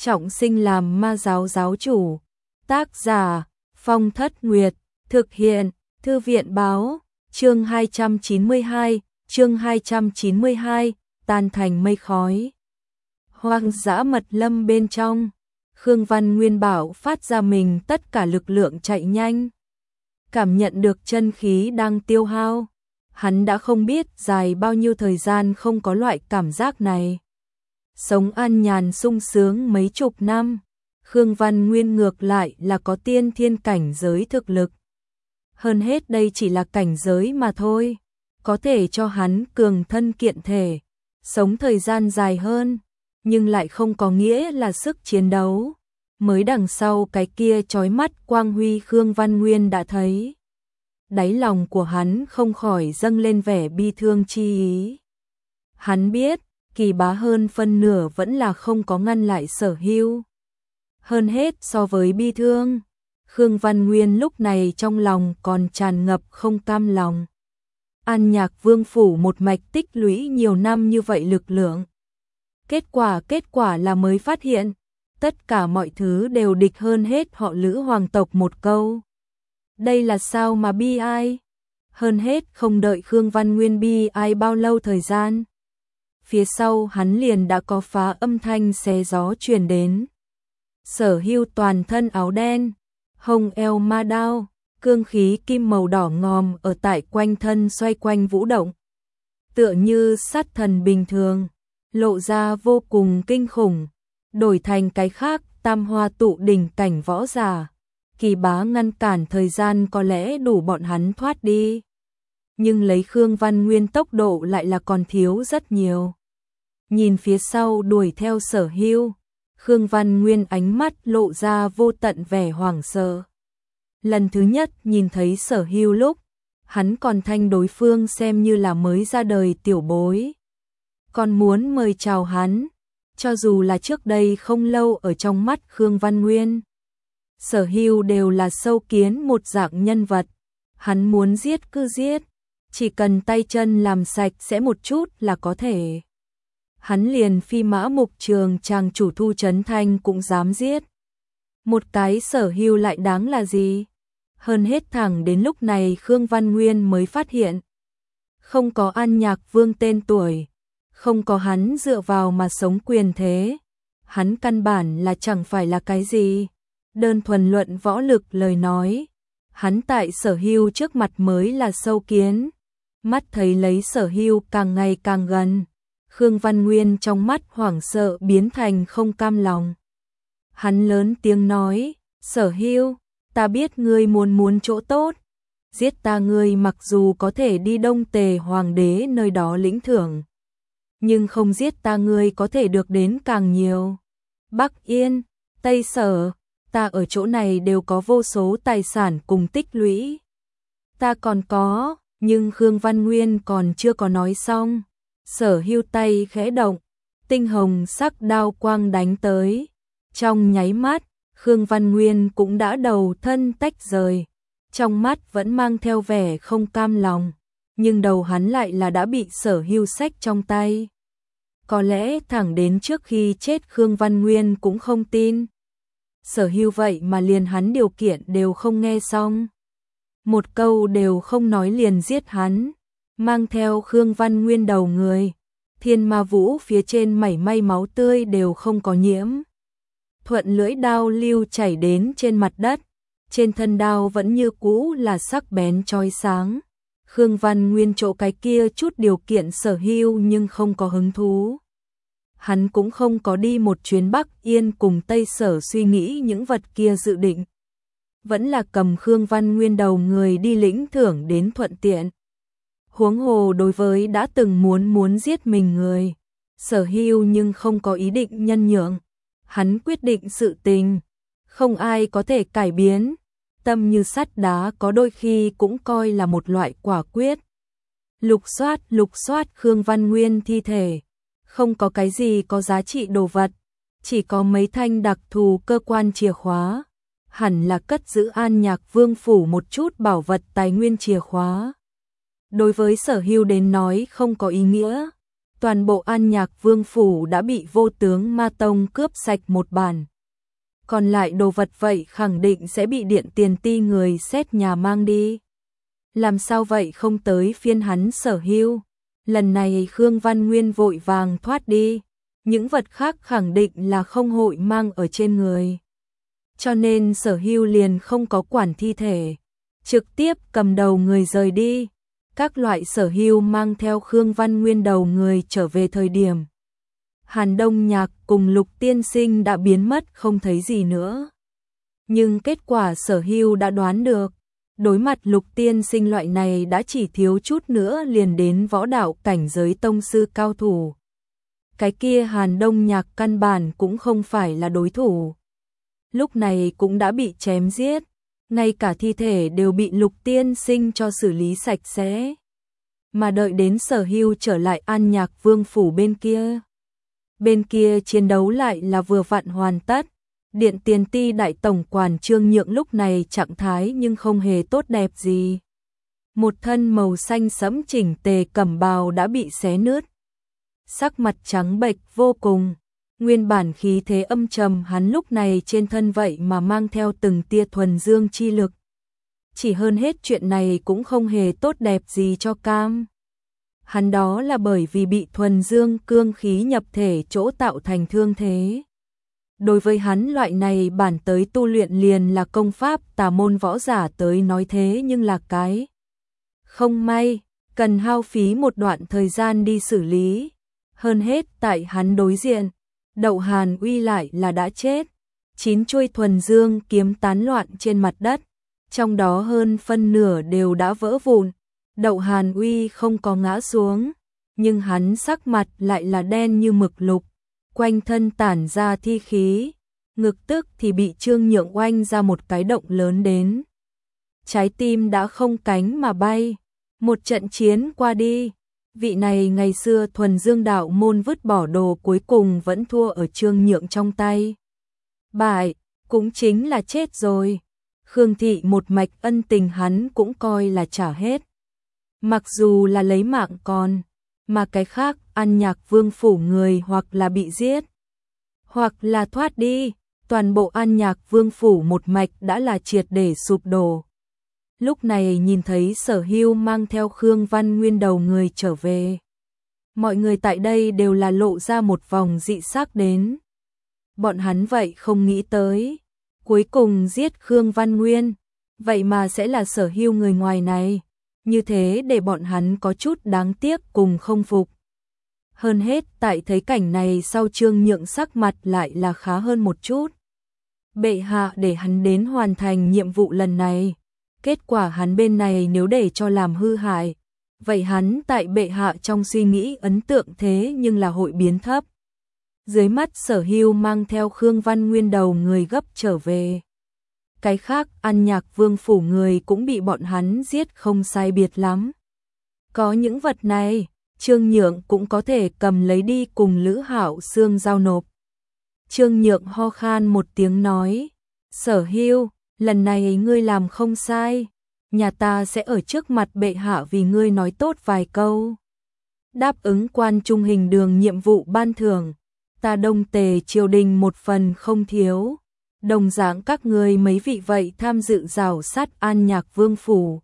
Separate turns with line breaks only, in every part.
trọng sinh làm ma giáo giáo chủ. Tác giả Phong Thất Nguyệt, thực hiện Thư viện Báo. Chương 292, tan thành mây khói. Hoang dã mật lâm bên trong, Khương Văn Nguyên bảo phát ra mình tất cả lực lượng chạy nhanh. Cảm nhận được chân khí đang tiêu hao, hắn đã không biết dài bao nhiêu thời gian không có loại cảm giác này. Sống an nhàn sung sướng mấy chục năm, Khương Văn Nguyên ngược lại là có tiên thiên cảnh giới thực lực. Hơn hết đây chỉ là cảnh giới mà thôi, có thể cho hắn cường thân kiện thể, sống thời gian dài hơn, nhưng lại không có nghĩa là sức chiến đấu. Mới đằng sau cái kia chói mắt quang huy Khương Văn Nguyên đã thấy. Đáy lòng của hắn không khỏi dâng lên vẻ bi thương chi ý. Hắn biết, Kỳ Bá hơn phân nửa vẫn là không có ngăn lại Sở Hưu. Hơn hết so với bi thương, Khương Văn Nguyên lúc này trong lòng còn tràn ngập không cam lòng. An Nhạc Vương phủ một mạch tích lũy nhiều năm như vậy lực lượng. Kết quả là mới phát hiện, tất cả mọi thứ đều địch hơn hết họ Lữ hoàng tộc một câu. Đây là sao mà bi ai? Hơn hết không đợi Khương Văn Nguyên bi ai bao lâu thời gian. Phía sau hắn liền đã có phá âm thanh xé gió truyền đến. Sở Hưu toàn thân áo đen, hông eo ma đao, cương khí kim màu đỏ ngòm ở tại quanh thân xoay quanh vũ động. Tựa như sát thần bình thường, lộ ra vô cùng kinh khủng. Đổi thành cái khác, tam hoa tụ đỉnh cảnh võ giả, Kỳ Bá ngăn cản thời gian có lẽ đủ bọn hắn thoát đi. Nhưng lấy Khương Văn Nguyên tốc độ lại là còn thiếu rất nhiều. Nhìn phía sau đuổi theo Sở Hưu, Khương Văn Nguyên ánh mắt lộ ra vô tận vẻ hoảng sợ. Lần thứ nhất nhìn thấy Sở Hưu lúc, hắn còn thanh đối phương xem như là mới ra đời tiểu bối. Còn muốn mời chào hắn, cho dù là trước đây không lâu ở trong mắt Khương Văn Nguyên. Sở Hưu đều là sâu kiến một dạng nhân vật, hắn muốn giết cứ giết, chỉ cần tay chân làm sạch sẽ một chút là có thể. Hắn liền Phi Mã Mục Trường chàng chủ Thu Trấn Thanh cũng dám giết. Một cái Sở Hưu lại đáng là gì? Hơn hết thẳng đến lúc này Khương Văn Nguyên mới phát hiện. Không có An Nhạc Vương tên tuổi, không có hắn dựa vào mà sống quyền thế. Hắn căn bản là chẳng phải là cái gì. Đơn thuần luận võ lực lời nói, hắn tại Sở Hưu trước mặt mới là sâu kiến. Mắt thấy lấy Sở Hưu càng ngày càng gần, Khương Văn Nguyên trong mắt hoảng sợ biến thành không cam lòng. Hắn lớn tiếng nói, Sở Hưu, ta biết ngươi muốn chỗ tốt. Giết ta ngươi mặc dù có thể đi Đông Tề Hoàng đế nơi đó lĩnh thưởng, nhưng không giết ta ngươi có thể được đến càng nhiều. Bắc Yên, Tây Sở, ta ở chỗ này đều có vô số tài sản cùng tích lũy. Ta còn có, nhưng Khương Văn Nguyên còn chưa có nói xong. Sở Hưu tay khẽ động, tinh hồng sắc đao quang đánh tới. Trong nháy mắt, Khương Văn Nguyên cũng đã đầu thân tách rời. Trong mắt vẫn mang theo vẻ không cam lòng, nhưng đầu hắn lại là đã bị Sở Hưu xách trong tay. Có lẽ thẳng đến trước khi chết Khương Văn Nguyên cũng không tin. Sở Hưu vậy mà liền hắn điều kiện đều không nghe xong. Một câu đều không nói liền giết hắn. Mang theo Khương Văn Nguyên đầu người. Thiên Ma Vũ phía trên mảy may máu tươi đều không có nhiễm. Thuận lưỡi đao lưu chảy đến trên mặt đất. Trên thân đao vẫn như cũ là sắc bén chói sáng. Khương Văn Nguyên chỗ cái kia chút điều kiện Sở Hưu nhưng không có hứng thú. Hắn cũng không có đi một chuyến Bắc Yên cùng Tây Sở suy nghĩ những vật kia dự định. Vẫn là cầm Khương Văn Nguyên đầu người đi lĩnh thưởng đến thuận tiện. Huống hồ đối với đã từng muốn giết mình người, Sở Hưu nhưng không có ý định nhân nhượng. Hắn quyết định sự tình, không ai có thể cải biến. Tâm như sắt đá có đôi khi cũng coi là một loại quả quyết. Lục soát Khương Văn Nguyên thi thể. Không có cái gì có giá trị đồ vật, chỉ có mấy thanh đặc thù cơ quan chìa khóa. Hẳn là cất giữ An Nhạc Vương phủ một chút bảo vật tài nguyên chìa khóa. Đối với Sở Hưu đến nói không có ý nghĩa. toàn bộ An Nhạc Vương phủ đã bị Vô Tướng Ma Tông cướp sạch một bản. Còn lại đồ vật vậy khẳng định sẽ bị Điện Tiền Ti người xét nhà mang đi. Làm sao vậy không tới phiên hắn Sở Hưu? Lần này Khương Văn Nguyên vội vàng thoát đi, những vật khác khẳng định là không hội mang ở trên người. Cho nên Sở Hưu liền không có quản thi thể, trực tiếp cầm đầu người rời đi. Các loại Sở Hưu mang theo Khương Văn Nguyên đầu người trở về thời điểm. Hàn Đông Nhạc cùng Lục Tiên Sinh đã biến mất không thấy gì nữa. Nhưng kết quả Sở Hưu đã đoán được. Đối mặt Lục Tiên Sinh loại này đã chỉ thiếu chút nữa liền đến võ đạo cảnh giới tông sư cao thủ. Cái kia Hàn Đông Nhạc căn bản cũng không phải là đối thủ. Lúc này cũng đã bị chém giết, ngay cả thi thể đều bị Lục Tiên Sinh cho xử lý sạch sẽ. Mà đợi đến Sở Hưu trở lại An Nhạc Vương phủ bên kia. Bên kia chiến đấu lại là vừa vặn hoàn tất. Điện Tiền Ti đại tổng quản Trương Nhượng lúc này trạng thái nhưng không hề tốt đẹp gì. Một thân màu xanh sẫm chỉnh tề cẩm bào đã bị xé nứt. Sắc mặt trắng bệch vô cùng. Nguyên bản khí thế âm trầm hắn lúc này trên thân vậy mà mang theo từng tia thuần dương chi lực. Chỉ hơn hết chuyện này cũng không hề tốt đẹp gì cho Cam. Hắn đó là bởi vì bị thuần dương cương khí nhập thể chỗ tạo thành thương thế. Đối với hắn loại này bản tới tu luyện liền là công pháp tà môn võ giả tới nói thế nhưng là cái không may, cần hao phí một đoạn thời gian đi xử lý. Hơn hết tại hắn đối diện, Đậu Hàn Uy lại là đã chết. 9 chuôi thuần dương kiếm tán loạn trên mặt đất, trong đó hơn phân nửa đều đã vỡ vụn. Đậu Hàn Uy không có ngã xuống, nhưng hắn sắc mặt lại là đen như mực lục, quanh thân tản ra thi khí, ngực tức thì bị Trương Nhượng oanh ra một cái động lớn đến. Trái tim đã không cánh mà bay, một trận chiến qua đi, vị này ngày xưa thuần dương đạo môn vứt bỏ đồ cuối cùng vẫn thua ở Trương Nhượng trong tay. Bại, cũng chính là chết rồi. Khương thị một mạch ân tình hắn cũng coi là trả hết. Mặc dù là lấy mạng còn, mà cái khác An Nhạc Vương phủ người hoặc là bị giết, hoặc là thoát đi, toàn bộ An Nhạc Vương phủ một mạch đã là triệt để sụp đổ. Lúc này nhìn thấy Sở Hưu mang theo Khương Văn Nguyên đầu người trở về. Mọi người tại đây đều là lộ ra một vòng dị sắc đến. Bọn hắn vậy không nghĩ tới, cuối cùng giết Khương Văn Nguyên, vậy mà sẽ là Sở Hưu người ngoài này. Như thế để bọn hắn có chút đáng tiếc cùng không phục. Hơn hết tại thấy cảnh này sau Trương Nhượng sắc mặt lại là khá hơn một chút. Bệ hạ để hắn đến hoàn thành nhiệm vụ lần này. Kết quả hắn bên này nếu để cho làm hư hại, vậy hắn tại bệ hạ trong suy nghĩ ấn tượng thế nhưng là hội biến thấp. Dưới mắt Sở Hưu mang theo Khương Văn Nguyên đầu người gấp trở về. Cái khác An Nhạc Vương phủ người cũng bị bọn hắn giết không sai biệt lắm. Có những vật này, Trương Nhượng cũng có thể cầm lấy đi cùng Lữ Hạo Xương giao nộp. Trương Nhượng ho khan một tiếng nói, Sở Hưu, lần này ngươi làm không sai, nhà ta sẽ ở trước mặt bệ hạ vì ngươi nói tốt vài câu. Đáp ứng quan trung hình đường nhiệm vụ ban thưởng, ta Đông Tề triều đình một phần không thiếu. Đồng dạng các người mấy vị vậy tham dự rào sát An Nhạc Vương phủ.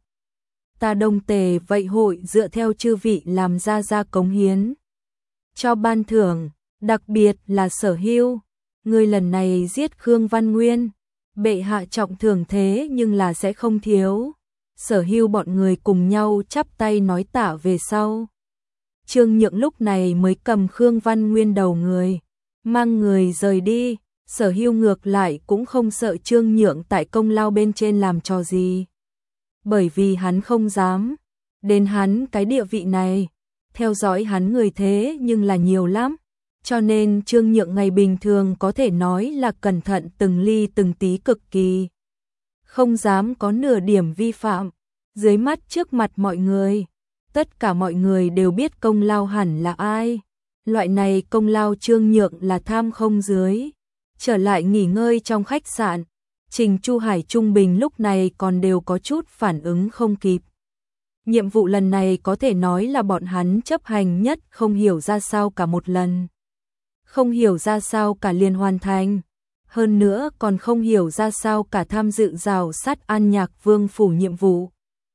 Ta Đông Tề vậy hội dựa theo chư vị làm ra cống hiến. Cho ban thưởng, đặc biệt là Sở Hưu, người lần này giết Khương Văn Nguyên, bệ hạ trọng thưởng thế nhưng là sẽ không thiếu. Sở Hưu bọn người cùng nhau chắp tay nói tạ về sau. Trương Nhượng lúc này mới cầm Khương Văn Nguyên đầu người, mang người rời đi. Sở Hưu ngược lại cũng không sợ Trương Nhượng tại công lao bên trên làm trò gì. Bởi vì hắn không dám. Đến hắn cái địa vị này, theo dõi hắn người thế nhưng là nhiều lắm. Cho nên Trương Nhượng ngày bình thường có thể nói là cẩn thận từng ly từng tí cực kỳ. Không dám có nửa điểm vi phạm. Dưới mắt trước mặt mọi người, tất cả mọi người đều biết công lao hẳn là ai. Loại này công lao Trương Nhượng là tham không dưới. Trở lại nghỉ ngơi trong khách sạn, Trình Chu Hải Trung Bình lúc này còn đều có chút phản ứng không kịp. Nhiệm vụ lần này có thể nói là bọn hắn chấp hành nhất không hiểu ra sao cả một lần. Không hiểu ra sao cả liền hoàn thành. Hơn nữa còn không hiểu ra sao cả tham dự rào sát An Nhạc Vương phủ nhiệm vụ.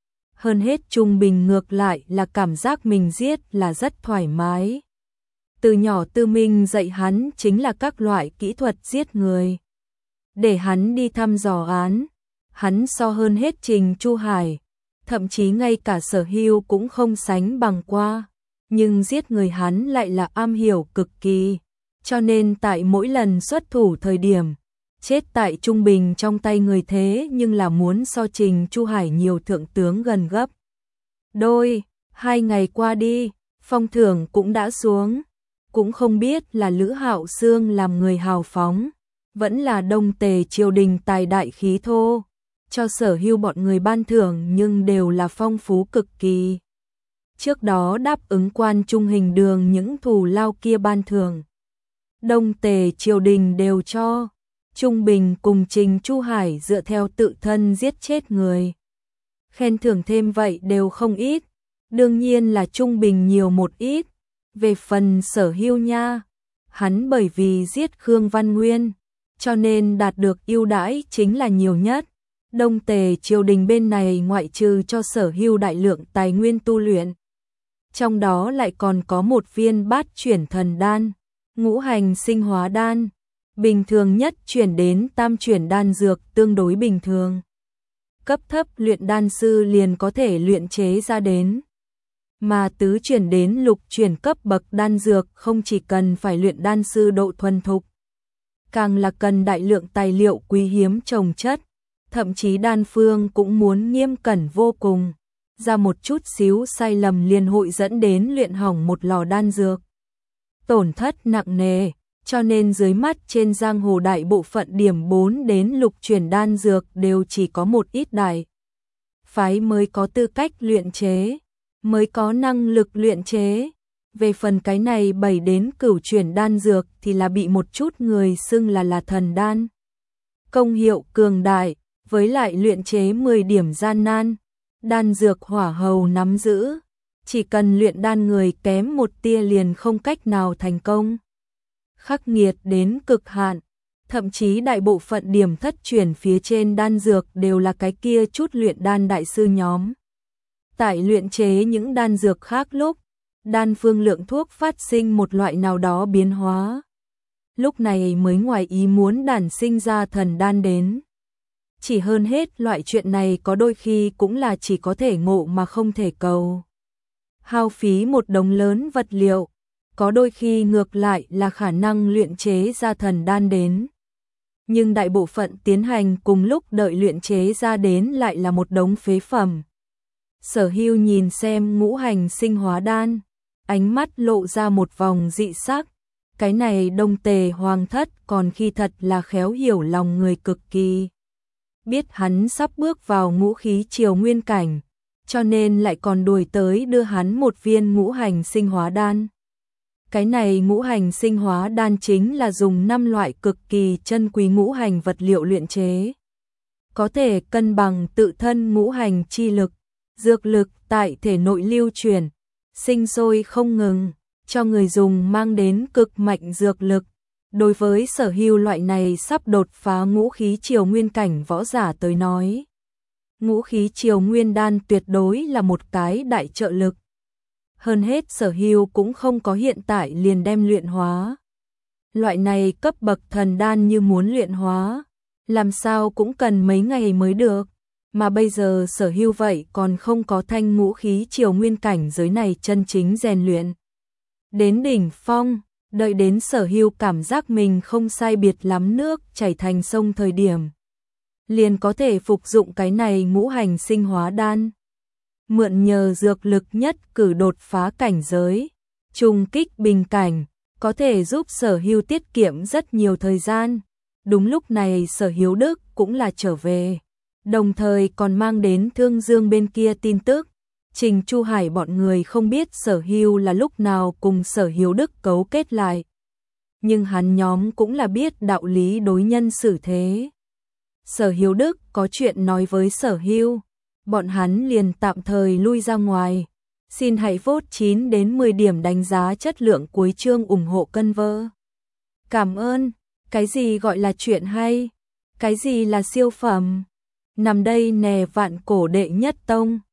Hơn hết Trung Bình ngược lại là cảm giác mình giết là rất thoải mái. Từ nhỏ Tư Minh dạy hắn chính là các loại kỹ thuật giết người. Để hắn đi thăm dò án, hắn so hơn hết Trình Chu Hải, thậm chí ngay cả Sở Hưu cũng không sánh bằng qua, nhưng giết người hắn lại là am hiểu cực kỳ, cho nên tại mỗi lần xuất thủ thời điểm, chết tại Trung Bình trong tay người thế nhưng là muốn so Trình Chu Hải nhiều thượng tướng gần gấp. Đôi, 2 ngày qua đi, phong thưởng cũng đã xuống, cũng không biết là Lữ Hạo Xương làm người hào phóng, vẫn là Đông Tề triều đình tài đại khí thô, cho Sở Hưu bọn người ban thưởng nhưng đều là phong phú cực kỳ. Trước đó đáp ứng quan trung hình đường những thù lao kia ban thưởng. Đông Tề triều đình đều cho, Trung Bình cùng Trình Chu Hải dựa theo tự thân giết chết người. Khen thưởng thêm vậy đều không ít, đương nhiên là Trung Bình nhiều một ít. Về phần Sở Hưu nha, hắn bởi vì giết Khương Văn Nguyên, cho nên đạt được ưu đãi chính là nhiều nhất. Đông Tề triều đình bên này ngoại trừ cho Sở Hưu đại lượng tài nguyên tu luyện, trong đó lại còn có một viên bát chuyển thần đan, ngũ hành sinh hóa đan, bình thường nhất chuyển đến tam chuyển đan dược tương đối bình thường. Cấp thấp luyện đan sư liền có thể luyện chế ra đến. Mà tứ chuyển đến lục chuyển cấp bậc đan dược không chỉ cần phải luyện đan sư độ thuần thục, càng là cần đại lượng tài liệu quý hiếm chồng chất, thậm chí đan phương cũng muốn nghiêm cẩn vô cùng, ra một chút xíu sai lầm liền hội dẫn đến luyện hỏng một lò đan dược. Tổn thất nặng nề, cho nên dưới mắt trên giang hồ đại bộ phận điểm 4 đến lục chuyển đan dược đều chỉ có một ít đại phái mới có tư cách luyện chế, mới có năng lực luyện chế. Về phần cái này 7 đến cửu chuyển đan dược thì là bị một chút người xưng là thần đan. Công hiệu cường đại, với lại luyện chế 10 điểm gian nan, đan dược hỏa hầu nắm giữ, chỉ cần luyện đan người kém một tia liền không cách nào thành công. Khắc nghiệt đến cực hạn, thậm chí đại bộ phận điểm thất chuyển phía trên đan dược đều là cái kia chút luyện đan đại sư nhóm. Tại luyện chế những đan dược khác lúc, đan phương lượng thuốc phát sinh một loại nào đó biến hóa. Lúc này mới ngoài ý muốn đản sinh ra thần đan đến. Chỉ hơn hết loại chuyện này có đôi khi cũng là chỉ có thể ngộ mà không thể cầu. Hao phí một đống lớn vật liệu, có đôi khi ngược lại là khả năng luyện chế ra thần đan đến. Nhưng đại bộ phận tiến hành cùng lúc đợi luyện chế ra đến lại là một đống phế phẩm. Sở Hưu nhìn xem ngũ hành sinh hóa đan, ánh mắt lộ ra một vòng dị sắc. Cái này Đông Tề hoàng thất còn khi thật là khéo hiểu lòng người cực kỳ. Biết hắn sắp bước vào ngũ khí triều nguyên cảnh, cho nên lại còn đuổi tới đưa hắn một viên ngũ hành sinh hóa đan. Cái này ngũ hành sinh hóa đan chính là dùng 5 loại cực kỳ chân quý ngũ hành vật liệu luyện chế. Có thể cân bằng tự thân ngũ hành chi lực, dược lực tại thể nội lưu truyền, sinh sôi không ngừng, cho người dùng mang đến cực mạnh dược lực. Đối với Sở Hưu loại này sắp đột phá ngũ khí triều nguyên cảnh võ giả tới nói, ngũ khí triều nguyên đan tuyệt đối là một cái đại trợ lực. Hơn hết Sở Hưu cũng không có hiện tại liền đem luyện hóa. Loại này cấp bậc thần đan như muốn luyện hóa, làm sao cũng cần mấy ngày mới được. Mà bây giờ Sở Hưu vậy còn không có thanh ngũ khí triều nguyên cảnh giới này chân chính rèn luyện. Đến đỉnh phong, đợi đến Sở Hưu cảm giác mình không sai biệt lắm nước chảy thành sông thời điểm, liền có thể phục dụng cái này ngũ hành sinh hóa đan. Mượn nhờ dược lực nhất cử đột phá cảnh giới, trùng kích bình cảnh, có thể giúp Sở Hưu tiết kiệm rất nhiều thời gian. Đúng lúc này Sở Hiếu Đức cũng là trở về, đồng thời còn mang đến Thương Dương bên kia tin tức. Trình Chu Hải bọn người không biết Sở Hưu là lúc nào cùng Sở Hiếu Đức cấu kết lại, nhưng hắn nhóm cũng là biết đạo lý đối nhân xử thế. Sở Hiếu Đức có chuyện nói với Sở Hưu, bọn hắn liền tạm thời lui ra ngoài. Xin hãy vote 9 đến 10 điểm đánh giá chất lượng cuối chương ủng hộ cân vơ. Cảm ơn. Cái gì gọi là chuyện hay? Cái gì là siêu phẩm? Nằm đây nè vạn cổ đệ nhất tông.